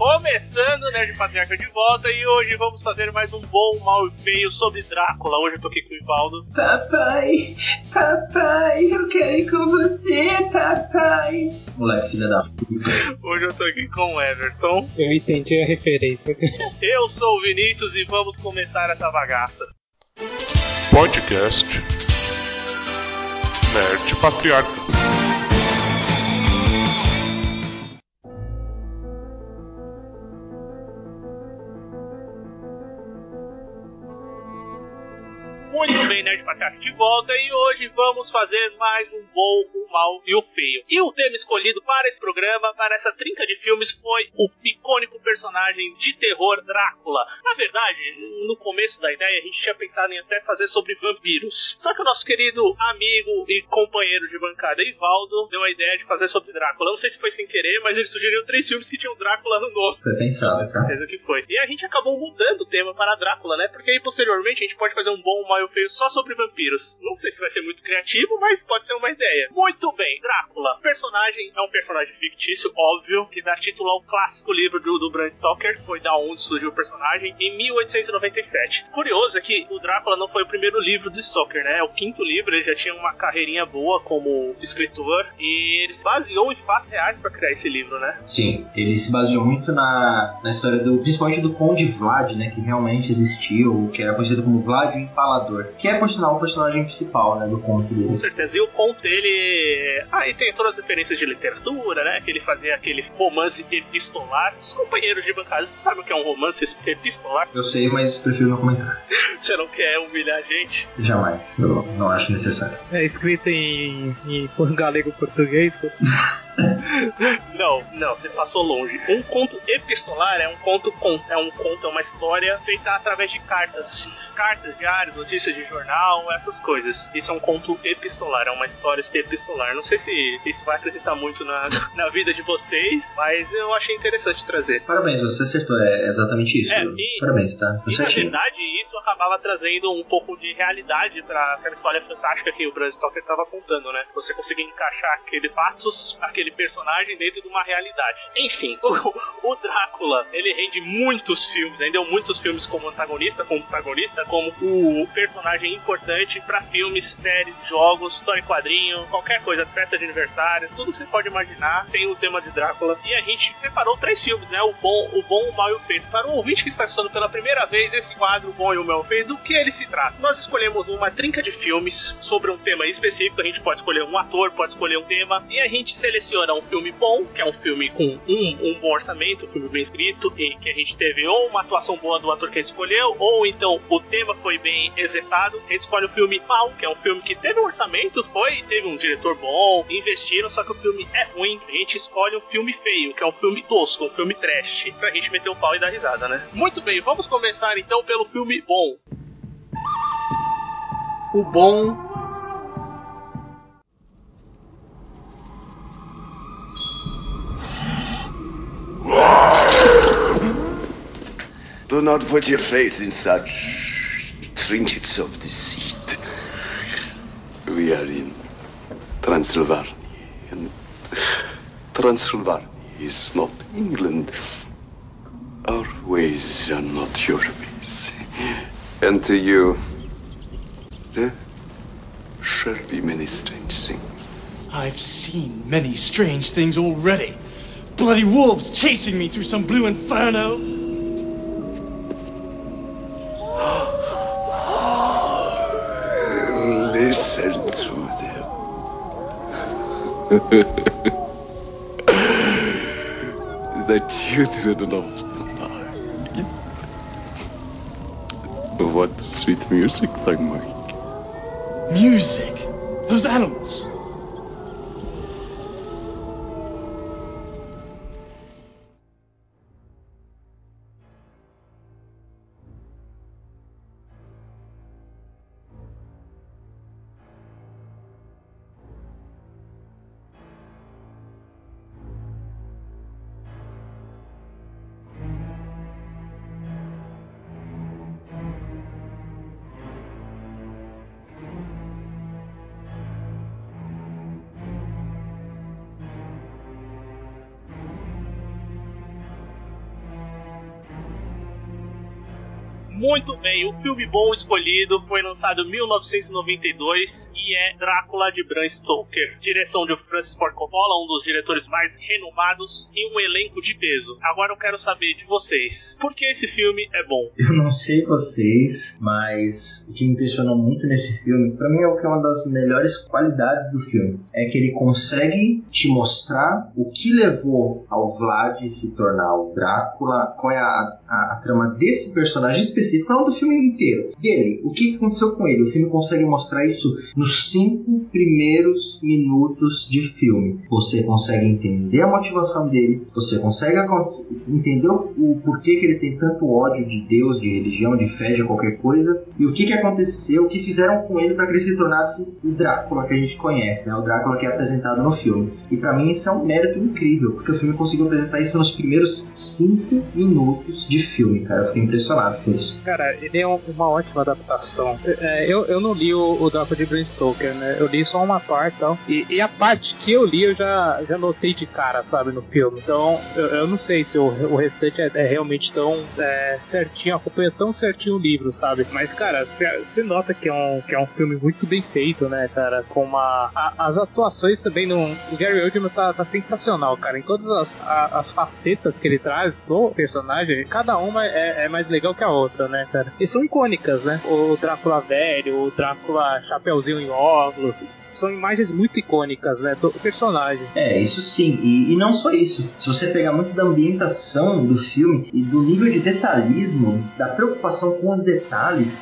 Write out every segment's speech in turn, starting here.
Começando o Nerd Patriarca de volta e hoje vamos fazer mais um bom, mal e feio sobre Drácula. Hoje eu tô aqui com o Ivaldo. Papai, eu quero ir com você, papai. Moleque, filha da puta. Hoje eu tô aqui com o Everton. Eu entendi a referência. Eu sou o Vinícius e vamos começar essa bagaça. Podcast Nerd Patriarca. Muito bem, Nerd Patriarca de volta e hoje vamos fazer mais um bom, o mal e o feio. E o tema escolhido para esse programa, para essa trinca de filmes, foi o icônico personagem de terror Drácula. Na verdade, no começo da ideia, a gente tinha pensado em até fazer sobre vampiros. Só que o nosso querido amigo e companheiro de bancada, Ivaldo, deu a ideia de fazer sobre Drácula. Não sei se foi sem querer, mas ele sugeriu 3 filmes que tinham Drácula no nome. Foi pensado, tá? Certeza que foi. E a gente acabou mudando o tema para Drácula, né? Porque aí, posteriormente, a gente pode fazer um bom, um mal e um feio só sobre vampiros. Não sei se vai ser muito criativo, mas pode ser uma ideia. Muito bem, Drácula. O personagem é um personagem fictício, óbvio, que dá título ao clássico livro do Bram Stoker, foi da onde surgiu o personagem, em 1897. Curioso é que o Drácula não foi o primeiro livro do Stoker, né? É o 5º livro, ele já tinha uma carreirinha boa como escritor, e ele se baseou em fatos reais para criar esse livro, né? Sim, ele se baseou muito na história principalmente do Conde Vlad, né? Que realmente existiu, que era conhecido como Vlad o Empalador. Que é, por sinal, o personagem principal, né, do conto dele. Com certeza. E o conto dele... e tem todas as referências de literatura, né? Que ele fazia aquele romance epistolar. Os companheiros de bancada, você sabe o que é um romance epistolar? Eu sei, mas prefiro não comentar. Você não quer humilhar a gente? Jamais. Eu não acho necessário. É escrito em galego-português. Não, você passou longe. Um conto epistolar é é uma história feita através de cartas, diários, notícias de jornal, essas coisas. Isso é um conto epistolar, é uma história epistolar. Não sei se isso vai acrescentar muito na vida de vocês, mas eu achei interessante trazer. Parabéns, você acertou, é exatamente isso. Parabéns, tá? E na verdade, isso acabava trazendo um pouco de realidade para aquela história fantástica que o Bram Stoker estava contando, né? Você conseguia encaixar aqueles fatos, aquele personagem dentro de uma realidade. Enfim, o Drácula, ele rende muitos filmes, rendeu muitos filmes como antagonista, como protagonista, como o personagem importante para filmes, séries, jogos, história em quadrinho, qualquer coisa, festa de aniversário, tudo que você pode imaginar tem o tema de Drácula. E a gente separou 3 filmes, né? O bom, o mal e o feio. Para o ouvinte que está assistindo pela primeira vez esse quadro, o bom e o mal e o feio, do que ele se trata? Nós escolhemos uma trinca de filmes sobre um tema específico, a gente pode escolher um ator, pode escolher um tema, e a gente seleciona um filme bom, que é um filme com um bom orçamento, um filme bem escrito, e que a gente teve ou uma atuação boa do ator que a gente escolheu, ou então o tema foi bem executado. A gente escolhe o filme mau, que é um filme que teve um orçamento, teve um diretor bom, investiram, só que o filme é ruim. A gente escolhe um filme feio, que é um filme tosco, um filme trash, pra gente meter o pau e dar risada, né? Muito bem, vamos começar então pelo filme bom. O bom... Do not put your faith in such trinkets of deceit. We are in Transylvania, and Transylvania is not England. Our ways are not your ways. And to you, there shall be many strange things. I've seen many strange things already. Bloody wolves chasing me through some blue inferno. Listen to them. The children of the night. What sweet music they make. Music? Those animals? Muito bem, o filme bom escolhido foi lançado em 1992 e é Drácula de Bram Stoker. Direção de Francis Ford Coppola, um dos diretores mais renomados, e um elenco de peso. Agora eu quero saber de vocês, por que esse filme é bom? Eu não sei vocês, mas o que me impressionou muito nesse filme, pra mim é o que é uma das melhores qualidades do filme, é que ele consegue te mostrar o que levou ao Vlad se tornar o Drácula, qual é a trama desse personagem específico, não do filme inteiro, dele, o que aconteceu com ele. O filme consegue mostrar isso nos 5 primeiros minutos de filme. Você consegue entender a motivação dele, você consegue entender o porquê que ele tem tanto ódio de Deus, de religião, de fé, de qualquer coisa, e o que aconteceu, o que fizeram com ele para que ele se tornasse o Drácula que a gente conhece, né? O Drácula que é apresentado no filme. E para mim isso é um mérito incrível, porque o filme conseguiu apresentar isso nos primeiros 5 minutos de filme, cara. Eu fiquei impressionado com isso. Cara, ele é uma ótima adaptação. Eu não li o Drácula de Bram Stoker, né? Eu li só uma parte e tal. E a parte que eu li eu já notei de cara, sabe, no filme. Então, eu não sei se o restante é realmente tão certinho, acompanha tão certinho o livro, sabe? Mas, cara, você nota que é um filme muito bem feito, né, cara? Com as atuações também o Gary Oldman tá sensacional, cara. Em todas as facetas que ele traz do personagem, cada uma é mais legal que a outra, né, cara? E são icônicas, né? O Drácula velho, o Drácula chapeuzinho em óculos, são imagens muito icônicas, né, do personagem. Isso sim, e não só isso. Se você pegar muito da ambientação do filme e do nível de detalhismo, da preocupação com os detalhes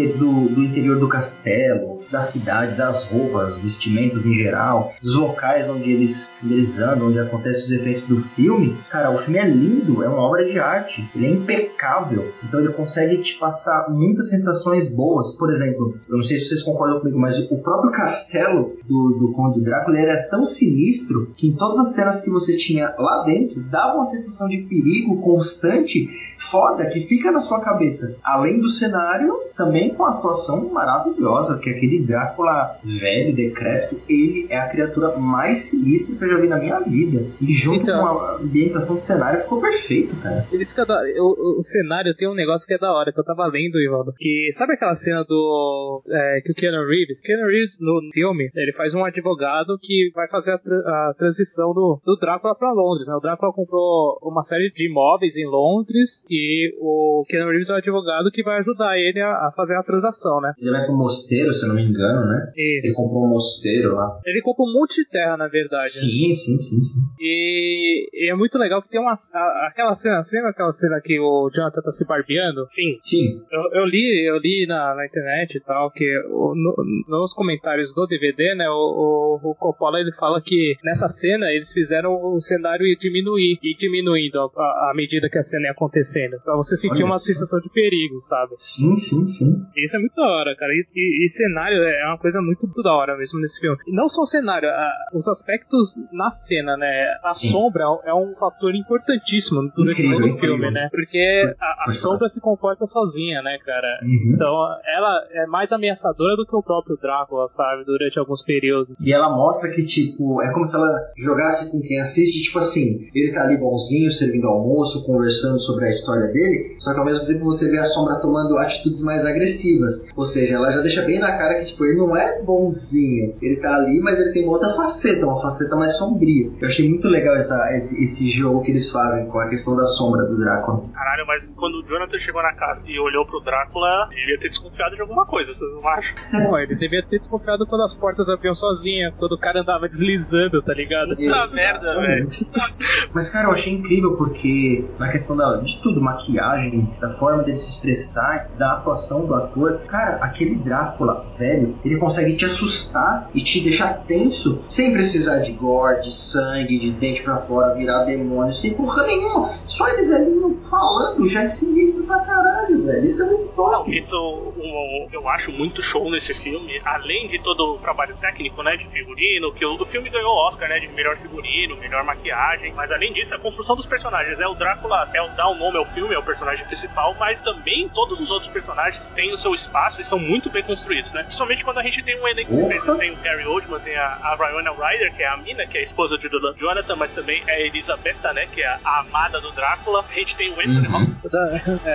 do interior do castelo, da cidade, das roupas, vestimentas em geral, dos locais onde eles andam, onde acontecem os efeitos do filme, cara, o filme é lindo, é uma obra de arte, ele é impecável, então ele consegue te passar muitas sensações boas. Por exemplo, eu não sei se vocês concordam comigo, mas o próprio castelo do Conde Drácula era tão sinistro que em todas as cenas que você tinha lá dentro dava uma sensação de perigo constante, foda, que fica na sua cabeça. Além do cenário, também com a atuação maravilhosa, que é aquele Drácula velho, decrépito, ele é a criatura mais sinistra que eu já vi na minha vida. E junto com a ambientação do cenário ficou perfeito, cara. O cenário tem um negócio que é da hora, que eu tava lendo, Ivaldo, que sabe aquela cena que o Keanu Reeves no filme, ele faz um advogado que vai fazer a transição do Drácula pra Londres, né? O Drácula comprou uma série de imóveis em Londres e o Keanu Reeves é o advogado que vai ajudar ele a fazer a transação, né? Ele vai pro mosteiro, se eu não me engano, né? Isso. Ele comprou um mosteiro lá. Ele comprou um monte de terra, na verdade. Sim, né? Sim. E é muito legal que tem aquela cena que o Jonathan tá se barbeando. Sim. Eu li na internet e tal, que nos comentários do DVD, né, o Coppola, ele fala que nessa cena eles fizeram o cenário diminuindo à medida que a cena ia acontecendo, pra você sentir uma sensação de perigo, sabe? Sim. Isso é muito da hora, cara. E cenário é uma coisa muito da hora mesmo nesse filme. E não só o cenário, os aspectos na cena, né? A sombra é um fator importantíssimo durante todo o filme, né? Porque a sombra se comporta sozinha, né, cara? Uhum. Então, ela é mais ameaçadora do que o próprio Drácula, sabe? Durante alguns períodos. E ela mostra que, tipo, é como se ela jogasse com quem assiste, tipo assim, ele tá ali bonzinho, servindo almoço, conversando sobre a história dele, só que ao mesmo tempo você vê a sombra tomando atitudes mais agressivas. Ou seja, ela já deixa bem na cara que, tipo, ele não é bonzinho. Ele tá ali, mas ele tem uma outra faceta, uma faceta mais sombria. Eu achei muito legal esse jogo que eles fazem com a questão da sombra do Drácula. Caralho, mas quando o Jonathan chegou na casa e olhou pro Drácula, ele devia ter desconfiado de alguma coisa, vocês não acham? Pô, ele devia ter desconfiado quando as portas abriam sozinha, quando o cara andava deslizando, tá ligado? Puta merda, velho. Mas, cara, eu achei incrível porque na questão de tudo, maquiagem, da forma dele se expressar, da atuação do ator, cara, aquele Drácula velho, ele consegue te assustar e te deixar tenso sem precisar de gore, de sangue, de dente pra fora, virar demônio, sem porra nenhuma. Só ele velhinho falando já é sinistro pra caralho, velho. Isso é muito top. Não, isso eu acho muito show nesse filme, além de todo o trabalho técnico, né, de figurino, que o filme ganhou o Oscar, né, de melhor figurino, melhor maquiagem, mas além disso, a construção dos personagens, o Drácula dá o nome ao filme, é o personagem principal, mas também todos os outros personagens têm o seu espaço e são muito bem construídos, né, principalmente quando a gente tem um elenco diferente, tem o Gary Oldman, tem a Winona Ryder, que é a mina, que é a esposa de Jonathan, mas também é a Elisabetta, né, que é a amada do Drácula, a gente tem o Anthony Hopkins.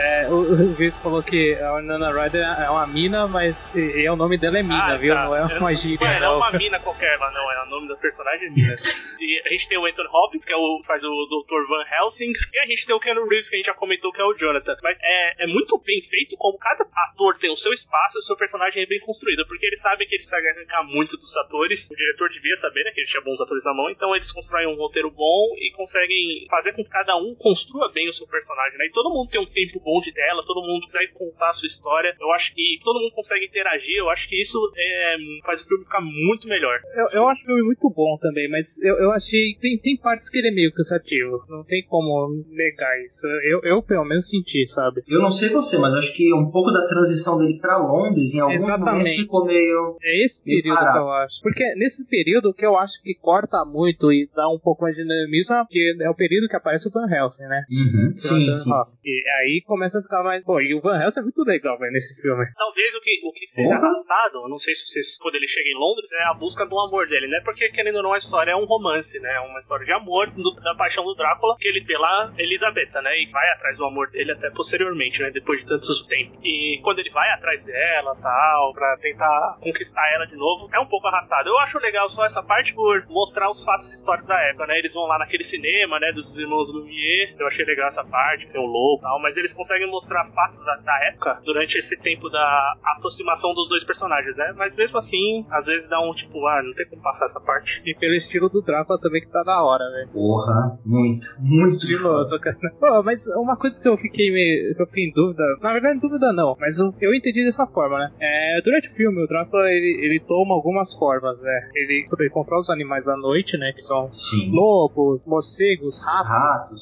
o juiz falou que a Winona Ryder é uma mina, mas o nome dela é Mina, viu? Tá. Não é uma gíria, Não é uma mina qualquer lá, não. É o nome da personagem é Mina. E a gente tem o Anthony Hopkins, que faz o Dr. Van Helsing, e a gente tem o Keanu Reeves, que a gente já comentou, que é o Jonathan. Mas é muito bem feito, como cada ator tem o seu espaço e o seu personagem é bem construído, porque eles sabem que eles conseguem arrancar muito dos atores. O diretor devia saber, né, que ele tinha bons atores na mão, então eles constroem um roteiro bom e conseguem fazer com que cada um construa bem o seu personagem, né? E todo mundo tem um tempo bom de tela, todo mundo consegue contar a sua história. Eu acho que todo mundo consegue interagir, eu acho que isso faz o filme ficar muito melhor. Eu acho o filme muito bom também, mas eu achei tem partes que ele é meio cansativo. Não tem como negar isso. Eu pelo menos senti, sabe? Eu não sei você, mas acho que um pouco da transição dele pra Londres, em alguns momentos ficou meio... É esse período que eu acho. Porque nesse período que eu acho que corta muito e dá um pouco mais de dinamismo, porque é o período que aparece o Van Helsing, né? Uhum. Sim. E aí começa a ficar mais... Pô, e o Van Helsing é muito legal, velho, nesse filme. Talvez o que seja arrastado, eu não sei se quando ele chega em Londres, é a busca do amor dele, né? Porque, querendo ou não, a história é um romance, né? É uma história de amor da paixão do Drácula, que ele pela Elisabetta, né? E vai atrás do amor dele até posteriormente, né? Depois de tantos tempos. E quando ele vai atrás dela, tal, pra tentar conquistar ela de novo, é um pouco arrastado. Eu acho legal só essa parte por mostrar os fatos históricos da época, né? Eles vão lá naquele cinema, né? Dos irmãos Lumière. Eu achei legal essa parte, tem o lobo e tal, mas eles conseguem mostrar fatos da época durante esse tempo da aproximação dos dois personagens, né? Mas mesmo assim, às vezes dá um tipo, não tem como passar essa parte. E pelo estilo do Drácula também que tá da hora, velho. Porra, muito estiloso, cara. Pô, mas uma coisa que eu fiquei em dúvida, na verdade dúvida não, mas eu entendi dessa forma, né? Durante o filme, o Drácula, ele toma algumas formas, né? Ele controla os animais da noite, né? Que são lobos, morcegos, ratos.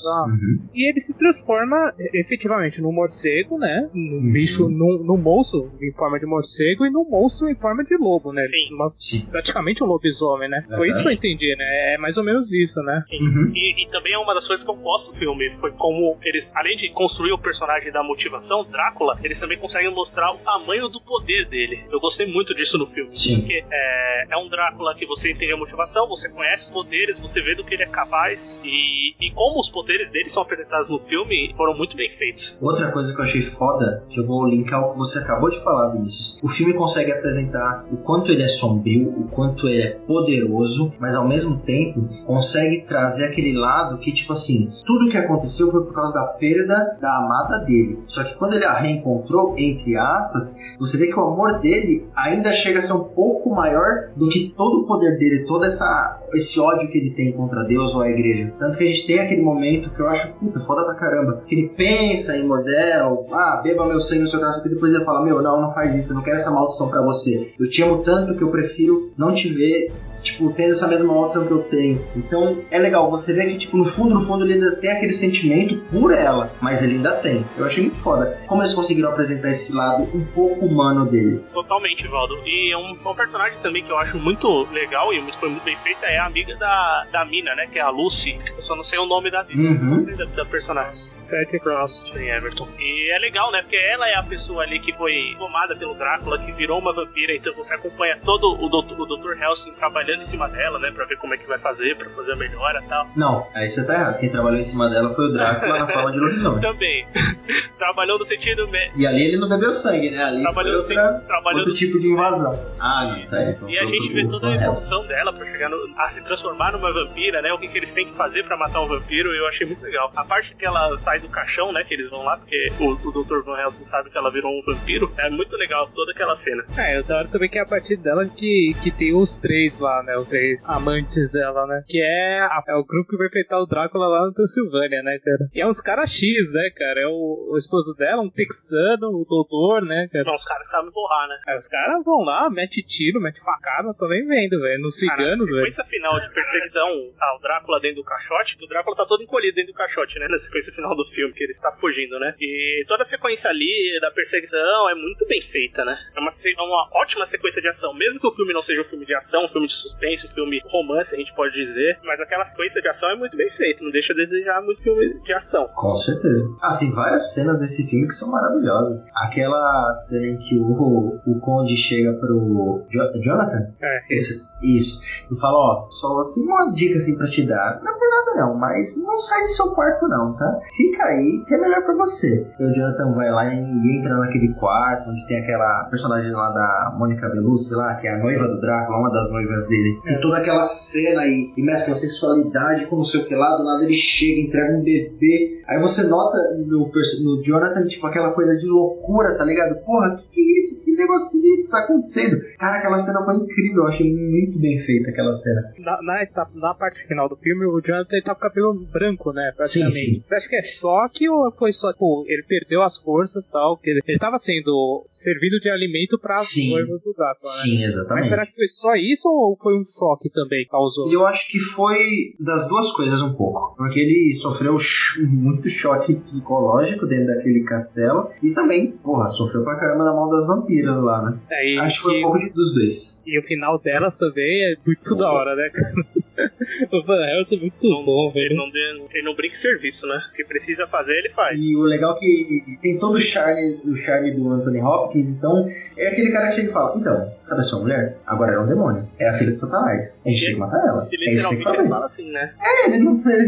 E ele se transforma efetivamente num morcego, né? Num bicho, num monstro em forma de morcego e num monstro em forma de lobo, né? Praticamente um lobisomem, né? Foi isso que eu entendi, né? É mais ou menos isso, né? E também é uma das coisas que eu gosto do filme, foi como eles, além de construir o personagem da motivação, Drácula, eles também conseguem mostrar o tamanho do poder dele. Eu gostei muito disso no filme. Porque é um Drácula que você entende a motivação, você conhece os poderes, você vê do que ele é capaz, e como os poderes dele são apresentados no filme, foram muito bem feitos. Outra coisa que eu achei foda, que eu vou linkar o que você acabou de falar, Vinícius. O filme consegue apresentar o quanto ele é sombrio, o quanto ele é poderoso, mas ao mesmo tempo consegue trazer aquele lado que, tipo assim, tudo que aconteceu foi por causa da perda da amada dele. Só que quando ele a reencontrou, entre aspas, você vê que o amor dele ainda chega a ser um pouco maior do que todo o poder dele, todo esse ódio que ele tem contra Deus ou a igreja. Tanto que a gente tem aquele momento que eu acho, foda pra caramba, que ele pensa em Mordel, beba meu sangue no seu coração, que depois ele fala, não faz isso, eu não quero essa maldição pra você. Eu te amo tanto que eu prefiro não te ver, tipo, tendo essa mesma maldição que eu tenho. Então, é legal, você vê que, tipo, no fundo ele ainda tem aquele sentimento por ela, mas ele ainda tem. Eu achei muito foda como eles conseguiram apresentar esse lado um pouco humano dele. Totalmente, Valdo. E um personagem também que eu acho muito legal e foi muito bem feita é a amiga da Mina, né, que é a Lucy. Eu só não sei o nome da personagem. Seth Cross. Sim, Everton. E é legal, né, porque ela é a pessoa ali que foi tomada pelo Drácula, que virou uma vampira, então você acompanha todo o Dr. Helsing trabalhando em cima dela, né, pra ver como é que vai fazer, pra fazer a melhora e tal. Não, aí você tá errado. Quem trabalhou em cima dela foi o Drácula na forma de lobisomem. Também. Trabalhou no sentido... E ali ele não bebeu sangue, né? Ali trabalhou foi outro tipo de invasão. Não, tá aí. Então, e a gente vê toda a evolução dela pra chegar a se transformar numa vampira, né? O que eles têm que fazer pra matar um vampiro, eu achei muito legal. A parte que ela sai do caixão, né? Que eles vão lá, porque o Dr. Van Helsing sabe que ela virou um vampiro. É muito legal toda aquela cena. Eu da hora também que é a partir dela que tem os três lá, né? Os três amantes dela, né? Que é o grupo que vai enfrentar o Drácula lá no Transilvânia, né, cara? E é uns caras X, né, cara? É o esposo dela, um texano, o doutor, né, cara? Não, os caras sabem borrar, né? Os caras vão lá, mete tiro, mete facada, tô nem vendo, velho. Nos ciganos, velho. Na sequência final de perseguição ao Drácula dentro do caixote, que o Drácula tá todo encolhido dentro do caixote, né? Na sequência final do filme, que ele está fugindo, né? E toda a sequência ali da perseguição é muito bem feita, né? É uma ótima sequência de ação. Mesmo que o filme não seja um filme de ação, um filme de suspense, um filme romance, a gente pode dizer, mas aquela sequência de ação é muito bem feita, não deixa a desejar muito filme de ação. Com certeza. Tem várias cenas cenas desse filme que são maravilhosas. Aquela cena em que o Conde chega pro Jonathan. Isso. E fala, ó, só tem uma dica assim pra te dar. Não é por nada não, mas não sai do seu quarto não, tá? Fica aí que é melhor pra você. E o Jonathan vai lá e entra naquele quarto onde tem aquela personagem lá da Mônica Bellucci lá, que é a noiva do Drácula, uma das noivas dele. E toda aquela cena aí, e mescla a sexualidade com não sei o que lá, do nada ele chega, entrega um bebê. Aí você nota no Jonathan, tipo, aquela coisa de loucura, tá ligado? Porra, que é isso? Que negócio isso tá acontecendo? Cara, aquela cena foi incrível, eu achei muito bem feita aquela cena. Na parte final do filme, o Jonathan tá com o cabelo branco, né? Praticamente. Sim. Você acha que é choque ou foi só, tipo, ele perdeu as forças e tal? Que ele tava sendo servido de alimento para as noivas do Drácula, né? Sim, exatamente. Mas será que foi só isso ou foi um choque também que causou? Eu acho que foi das duas coisas um pouco. Porque ele sofreu muito choque psicológico dentro daquele castelo. E também, porra, sofreu pra caramba na mão das vampiras lá, né? Acho que foi um pouco dos dois. E o final delas também é muito da hora, né, cara? O Van Helsing é muito bom, velho. Ele não brinca em serviço, né? O que precisa fazer, ele faz. E o legal é que tem todo o charme do Anthony Hopkins, então é aquele cara que chega e fala, então, sabe a sua mulher? Agora é um demônio. É a filha de Satanás. A gente tem que matar ela. Ele é isso que tem que fazer. Ele fala assim, né? Ele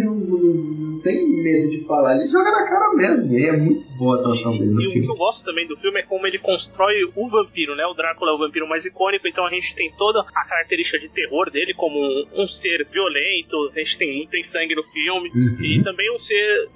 não tem medo de falar, ele joga na cara mesmo. E é muito boa a atuação dele no filme. E o que eu gosto também do filme é como ele constrói o vampiro, né? O Drácula é o vampiro mais icônico, então a gente tem toda a característica de terror dele como um ser violento, a gente tem sangue no filme, e também um ser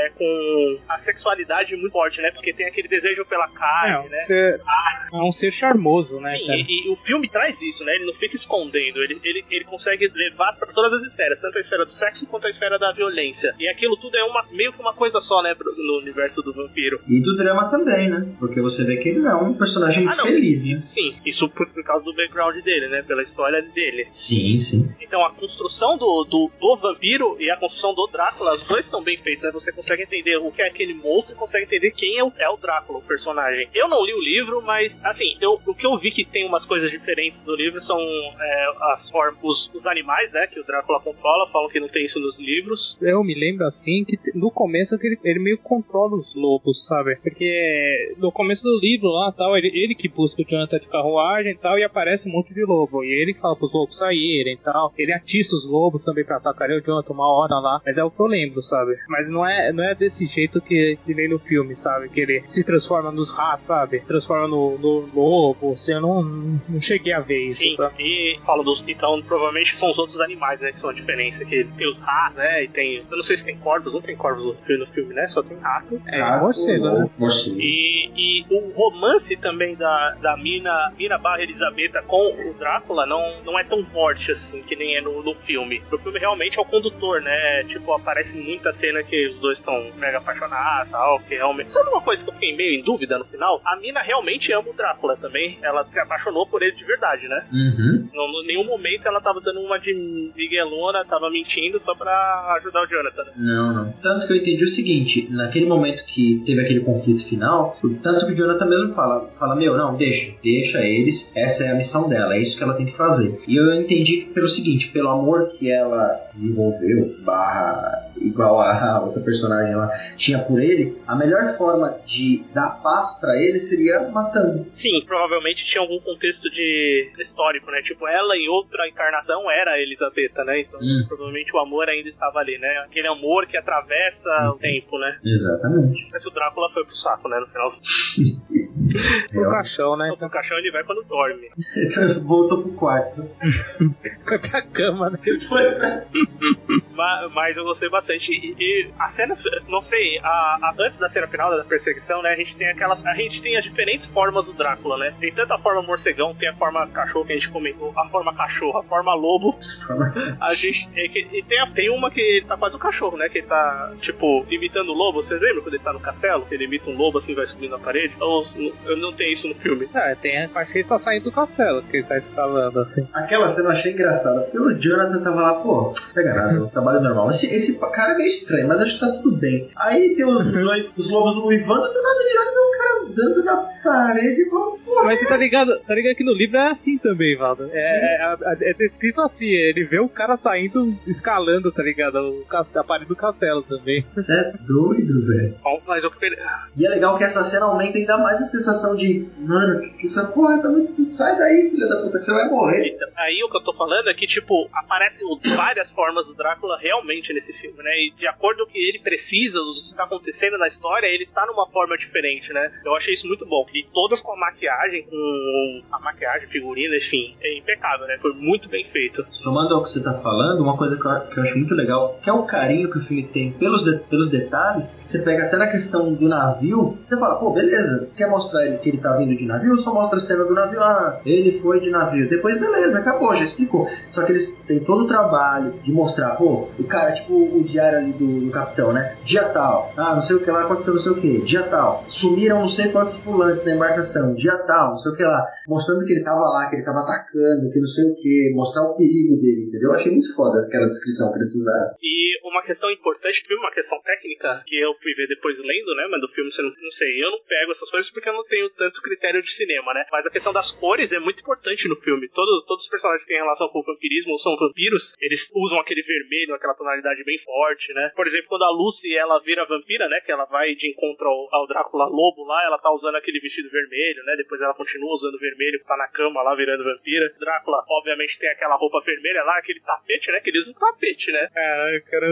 com a sexualidade muito forte, né? Porque tem aquele desejo pela carne, né? É um ser charmoso, né? Sim, e o filme traz isso, né? Ele não fica escondendo, ele consegue levar pra todas as esferas, tanto a esfera do sexo quanto a esfera da violência. E aquilo tudo é meio que uma coisa só, né? No universo do vampiro. E do drama também, né? Porque você vê que ele não é um personagem muito feliz, né? Sim, isso por causa do background dele, né? Pela história dele. Sim. Então a construção do vampiro e a construção do Drácula, os dois são bem feitos, né? Você consegue entender o que é aquele monstro e consegue entender quem é o Drácula, o personagem. Eu não li o livro, mas, assim, o que eu vi que tem umas coisas diferentes no livro são os animais, né? Que o Drácula controla, falam que não tem isso nos livros. Eu me lembro, assim, que no começo que ele meio controla os lobos, sabe? Porque no começo do livro lá, tal, ele que busca o Jonathan de carruagem e tal, e aparece um monte de lobo. E ele fala pros lobos saírem e tal. Ele atiça os lobos também pra atacar o Jonathan uma hora lá. Mas é o que eu lembro, sabe? Mas não é desse jeito que nem no filme, sabe? Que ele se transforma nos ratos, sabe? Transforma no lobo. Assim, eu não cheguei a ver isso. Sim, sabe? E falo então provavelmente são os outros animais, né? Que são a diferença. Que tem os ratos, né? E tem. Eu não sei se tem corvos, não tem corvos no filme, né? Só tem rato. Morcego, né? E o romance também da Mina barra Elisabetta com o Drácula não é tão forte assim que nem é no filme. No filme realmente é o condutor, né? Tipo, aparece muita cena que os dois estão mega apaixonados e tal. Que realmente. Sabe uma coisa que eu fiquei meio em dúvida no final? A Mina realmente ama o Drácula também. Ela se apaixonou por ele de verdade, né? Em nenhum momento ela tava dando uma de miguelona, tava mentindo só pra ajudar o Jonathan, né? Não. Tanto que eu entendi o seguinte, naquele momento que teve aquele conflito final, tanto que o Jonathan mesmo fala, não, deixa eles, essa é a missão dela, é isso que ela tem que fazer. E eu entendi pelo seguinte, pelo amor que ela desenvolveu, igual a outra personagem lá tinha por ele, a melhor forma de dar paz pra ele seria matando. Sim, provavelmente tinha algum contexto de histórico, né? Tipo, ela em outra encarnação era a Elisabetta, né? Então, provavelmente o amor ainda estava ali, né? Aquele amor que atravessa o tempo, né? Exatamente. Mas o Drácula foi pro saco, né? No final. O caixão, né? O caixão ele vai quando dorme. Voltou pro quarto. Foi pra cama, né? Mas eu gostei bastante. E a cena, não sei, antes da cena final da perseguição, né? A gente tem as diferentes formas do Drácula, né? Tem tanto a forma morcegão, tem a forma cachorro que a gente comentou, a forma cachorro, a forma lobo. A gente tem uma que ele tá quase um cachorro, né? Que ele tá, tipo, imitando o lobo. Vocês lembram quando ele tá no castelo? Ele imita um lobo assim, vai subindo na parede? Eu não tenho isso no filme. Tem a parte que ele tá saindo do castelo, que ele tá escalando assim. Aquela cena eu achei engraçada, porque o Jonathan tava lá, pô, pega nada, o trabalho normal. Esse cara é meio estranho, mas acho que tá tudo bem. Aí tem os lobos uivando, do nada ele olha e vê um cara grudando na parede. Mas você tá ligado que no livro é assim também, Valdo. É descrito assim, ele vê o cara saindo, escalando, tá ligado? A parede do castelo também. Você é doido, velho. Mas eu... E é legal que essa cena aumenta ainda mais a sensação de, mano, que essa porra tá muito... Sai daí, filha da puta, que você vai morrer. Então, aí o que eu tô falando é que, tipo, aparecem várias formas do Drácula realmente nesse filme, né? E de acordo com o que ele precisa, o que tá acontecendo na história, ele está numa forma diferente, né? Eu achei isso muito bom. E todas com a maquiagem, figurina, enfim, é impecável, né? Foi muito bem feito. Somando ao que você tá falando, uma coisa que eu acho muito legal, que é o carinho que o filme tem pelos detalhes. Você pega até na questão do navio, você fala, pô, beleza, quer mostrar ele que ele tá vindo de navio, só mostra a cena do navio, ele foi de navio. Depois, beleza, acabou, já explicou. Só que eles têm todo o trabalho de mostrar, pô, o cara, tipo o diário ali do capitão, né? Dia tal, não sei o que lá, aconteceu não sei o que, dia tal, sumiram não sei quantos tripulantes da embarcação, dia tal, não sei o que lá, mostrando que ele tava lá, que ele tava atacando, que não sei o que, mostrar o perigo dele, entendeu? Eu achei muito foda aquela descrição que eles usaram. E uma questão importante, uma questão técnica, que eu fui ver depois lendo, né? Mas do filme, você não sei, eu não pego essas coisas porque eu não tenho tanto critério de cinema, né? Mas a questão das cores é muito importante no filme. Todos os personagens que têm relação com o vampirismo ou são vampiros, eles usam aquele vermelho, aquela tonalidade bem forte, né? Por exemplo, quando a Lucy, ela vira vampira, né? Que ela vai de encontro ao Drácula Lobo lá, ela tá usando aquele vestido vermelho, né? Depois ela continua usando vermelho, tá na cama lá, virando vampira. Drácula, obviamente, tem aquela roupa vermelha lá, aquele tapete, né? Que eles usam tapete, né? Caralho, cara,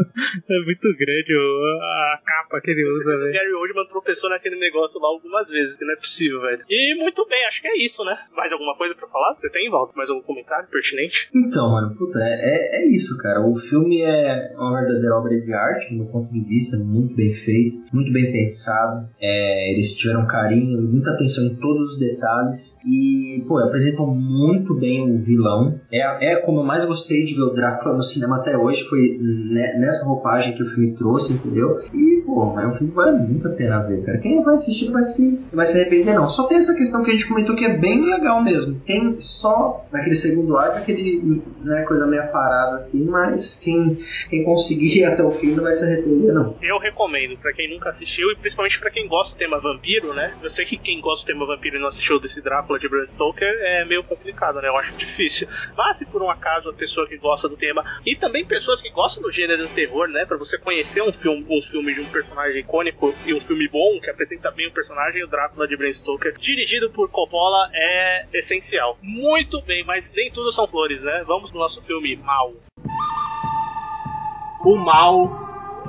é muito grande a capa que ele usa, velho. O Gary Oldman tropeçou naquele negócio lá algumas vezes, que não é possível, velho. E muito bem, acho que é isso, né? Mais alguma coisa pra falar? Você tem, Walter? Mais algum comentário pertinente? Então, mano, puta, é isso, cara. O filme é uma verdadeira obra de arte, do meu ponto de vista, muito bem feito, muito bem pensado. Eles tiveram carinho, muita atenção em todos os detalhes e, pô, apresentam muito bem o vilão. Como eu mais gostei de ver o Drácula no cinema até hoje, foi nessa roupagem que o filme trouxe, entendeu? E, pô, é um filme que vale muito a pena ver, cara. Quem não vai assistir não vai se arrepender, não. Só tem essa questão que a gente comentou que é bem legal mesmo. Tem só naquele segundo arco aquele, né, coisa meio parada assim, mas quem conseguir ir até o fim não vai se arrepender, não. Eu recomendo, pra quem nunca assistiu e principalmente pra quem gosta do tema vampiro, né? Eu sei que quem gosta do tema vampiro e não assistiu desse Drácula de Bram Stoker é meio complicado, né? Eu acho difícil. Mas se por um acaso a pessoa que gosta do tema e também pessoas que gostam do gênero do terror, né? Pra você conhecer um filme de um personagem icônico e um filme bom, que apresenta bem o personagem, o Drácula de Bram Stoker, dirigido por Coppola, é essencial. Muito bem, mas nem tudo são flores, né? Vamos pro nosso filme Mal. O Mal.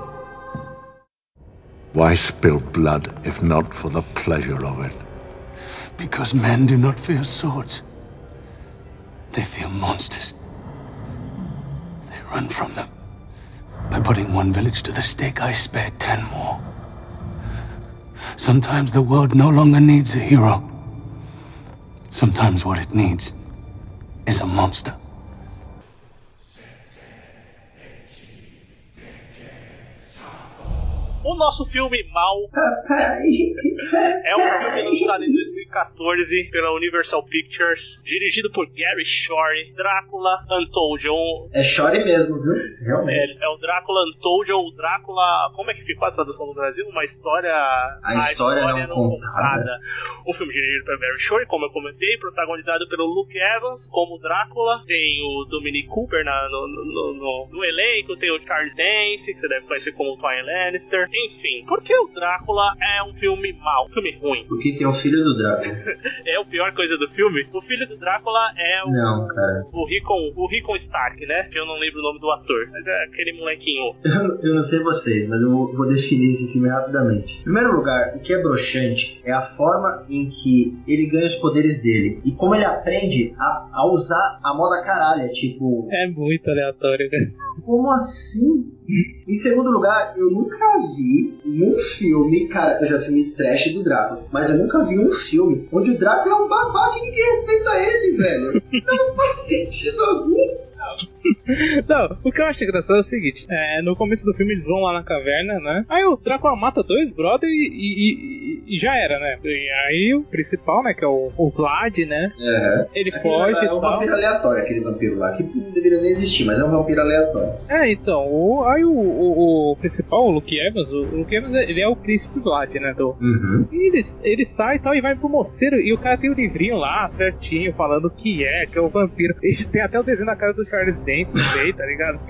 Why spill blood if not for the pleasure of it? Because men do not fear swords. They fear monsters. They run from them. By putting one village to the stake, I spared 10 more. Sometimes the world no longer needs a hero. Sometimes what it needs is a monster. O nosso filme Mal é um filme lançado em 2014 pela Universal Pictures, dirigido por Gary Shore, Drácula Untold. É Shore mesmo, viu? Realmente. É o Drácula Untold, ou Drácula... Como é que ficou a tradução no Brasil? Uma história... A história não contada. Um filme dirigido por Gary Shore, como eu comentei, protagonizado pelo Luke Evans como Drácula. Tem o Dominic Cooper no elenco, tem o Charles Dance, que você deve conhecer como Tywin Lannister. Enfim, por que o Drácula é um filme mau, um filme ruim? Porque tem o filho do Drácula. É a pior coisa do filme? O filho do Drácula é o Rickon Stark, né? Que eu não lembro o nome do ator, mas é aquele molequinho. Eu não sei vocês, mas eu vou definir esse filme rapidamente. Em primeiro lugar, o que é broxante é a forma em que ele ganha os poderes dele e como ele aprende a usar a moda caralha, tipo... É muito aleatório, cara. Como assim? Em segundo lugar, eu nunca vi num filme, cara, eu já vi filme trash do Drácula, mas eu nunca vi um filme onde o Drácula é um babaca e ninguém respeita ele, velho. Não faz sentido algum. Não, o que eu acho engraçado é o seguinte: no começo do filme eles vão lá na caverna, né? Aí o Drácula mata dois brother e e já era, né? E aí o principal, né, que é o Vlad, né? Ele foge e é um tal. vampiro aleatório, aquele vampiro lá, que não deveria nem existir, mas é um vampiro aleatório. Então, aí o principal, o Luke Evans, ele é o príncipe Vlad, né? E ele sai e tal e vai pro mosteiro e o cara tem o livrinho lá, certinho, falando que é o vampiro. E tem até o desenho na cara do Charles Dance no meio, tá ligado?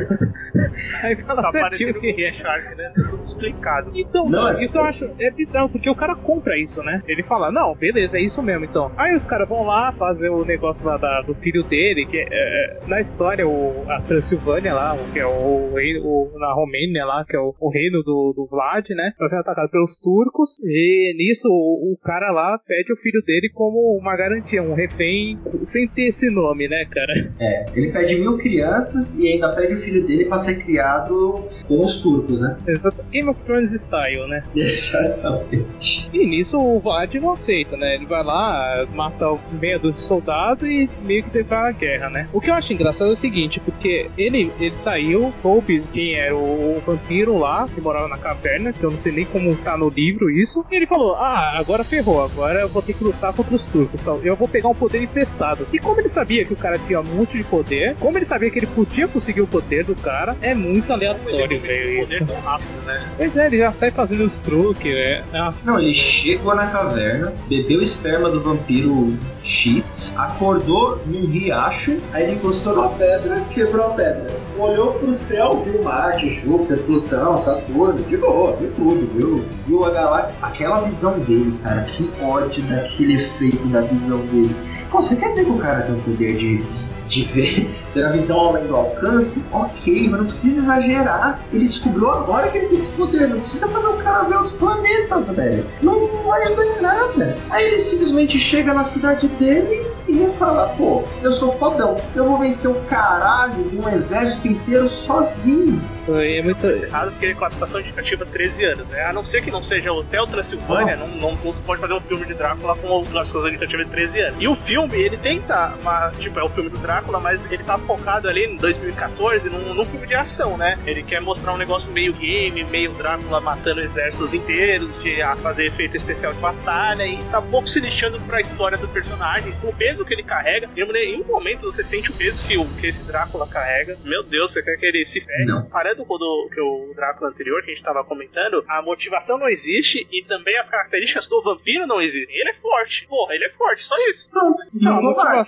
Aí fala Tá certinho parecendo que com o Shark, né? Tá tudo explicado. Então, Não, cara, isso eu acho bizarro, porque o cara compra isso, né? Ele fala, não, beleza, é isso mesmo, então. Aí os caras vão lá fazer o negócio lá do filho dele, que na história, a Transilvânia lá, que é o reino, na Romênia lá, que é o reino do Vlad, né? Tá sendo atacado pelos turcos, e nisso o cara lá pede o filho dele como uma garantia, um refém, sem ter esse nome, né, cara? Ele pede 1000 crianças e ainda pede o filho dele pra ser criado com os turcos, né? Exato. Game of Thrones style, né? Exatamente. E nisso o Vlad não aceita, né? Ele vai lá, mata meia dúzia de soldados e meio que declara a guerra, né? O que eu acho engraçado é o seguinte, porque ele saiu, soube quem era o vampiro lá, que morava na caverna, que eu não sei nem como tá no livro isso, e ele falou, agora ferrou, agora eu vou ter que lutar contra os turcos, então eu vou pegar um poder emprestado. E como ele sabia que o cara tinha um monte de poder, como ele sabia que ele podia conseguir o poder do cara, é muito aleatório, velho, isso. Poder rápido, né? Pois é, ele já sai fazendo os truques, Não, ele chegou na caverna, bebeu o esperma do vampiro X, acordou num riacho, aí ele encostou numa pedra, quebrou a pedra. Olhou pro céu, viu Marte, Júpiter, Plutão, Saturno, de boa, viu tudo, viu a galáxia. Aquela visão dele, cara, que ódio daquele efeito da visão dele. Pô, você quer dizer que o cara tem o poder de ver, ter a visão além do alcance? Ok, mas não precisa exagerar. Ele descobriu agora que ele tem esse poder, não precisa fazer o cara ver outros planetas, velho. Não vai ajudar em nada. Aí ele simplesmente chega na cidade dele e fala, pô, eu sou fodão, eu vou vencer o caralho de um exército inteiro sozinho. Isso aí é muito errado, porque ele classificação indicativa 13 anos, né? A não ser que não seja o Hotel Transilvânia, não se pode fazer um filme de Drácula com classificação indicativa de 13 anos. E o filme, ele tenta, é o filme do Drácula, mas ele tá focado ali em 2014 num filme de ação, né? Ele quer mostrar um negócio meio game, meio Drácula matando exércitos inteiros, de fazer efeito especial de batalha, e tá um pouco se lixando pra história do personagem, pro peso que ele carrega. E em um momento você sente o peso que esse Drácula carrega. Meu Deus, você quer que ele se ferre? Parando com o Drácula anterior que a gente tava comentando, a motivação não existe e também as características do vampiro não existem. Ele é forte. Porra, ele é forte, só isso. Não,